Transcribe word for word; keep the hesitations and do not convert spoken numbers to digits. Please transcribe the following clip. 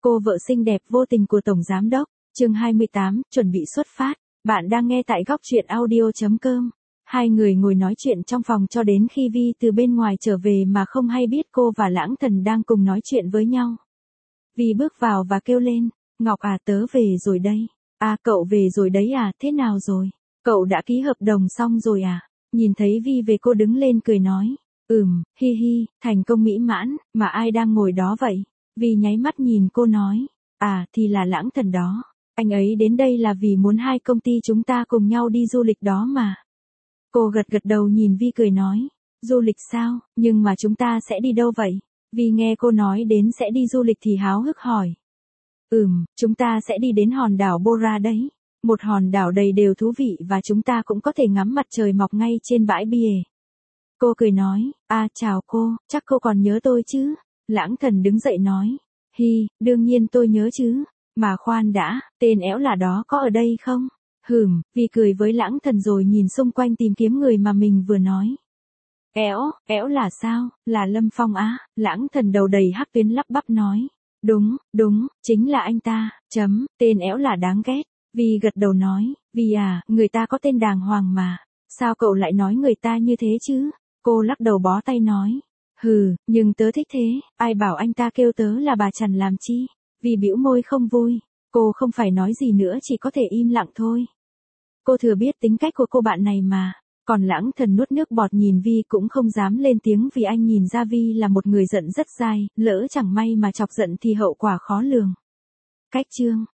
Cô vợ xinh đẹp vô tình của Tổng Giám Đốc, chương hai mươi tám, chuẩn bị xuất phát. Bạn đang nghe tại góc truyện audio chấm com. Hai người ngồi nói chuyện trong phòng cho đến khi Vi từ bên ngoài trở về mà không hay biết cô và Lãng Thần đang cùng nói chuyện với nhau. Vi bước vào và kêu lên, Ngọc à, tớ về rồi đây. À, cậu về rồi đấy à, thế nào rồi? Cậu đã ký hợp đồng xong rồi à? Nhìn thấy Vi về cô đứng lên cười nói, ừm, hi hi, thành công mỹ mãn, mà ai đang ngồi đó vậy? Vi nháy mắt nhìn cô nói, à thì là Lãng Thần đó, anh ấy đến đây là vì muốn hai công ty chúng ta cùng nhau đi du lịch đó mà. Cô gật gật đầu nhìn Vi cười nói, du lịch sao, nhưng mà chúng ta sẽ đi đâu vậy? Vi nghe cô nói đến sẽ đi du lịch thì háo hức hỏi. Ừm, chúng ta sẽ đi đến hòn đảo Bora đấy, một hòn đảo đầy đều thú vị và chúng ta cũng có thể ngắm mặt trời mọc ngay trên bãi bia. Cô cười nói, à chào cô, chắc cô còn nhớ tôi chứ? Lãng Thần đứng dậy nói, hi, đương nhiên tôi nhớ chứ, mà khoan đã, tên éo là đó có ở đây không? Hừm, Vi cười với Lãng Thần rồi nhìn xung quanh tìm kiếm người mà mình vừa nói. Éo, éo là sao, là Lâm Phong á? Lãng Thần đầu đầy hắc tuyến lắp bắp nói, đúng, đúng, chính là anh ta, chấm, tên éo là đáng ghét. Vi gật đầu nói, Vi à, người ta có tên đàng hoàng mà, sao cậu lại nói người ta như thế chứ? Cô lắc đầu bó tay nói, hừ, nhưng tớ thích thế, ai bảo anh ta kêu tớ là bà Trần làm chi? Vi bĩu môi không vui, cô không phải nói gì nữa chỉ có thể im lặng thôi. Cô thừa biết tính cách của cô bạn này mà, còn Lãng Thần nuốt nước bọt nhìn Vi cũng không dám lên tiếng vì anh nhìn ra Vi là một người giận rất dai, lỡ chẳng may mà chọc giận thì hậu quả khó lường. Cách chương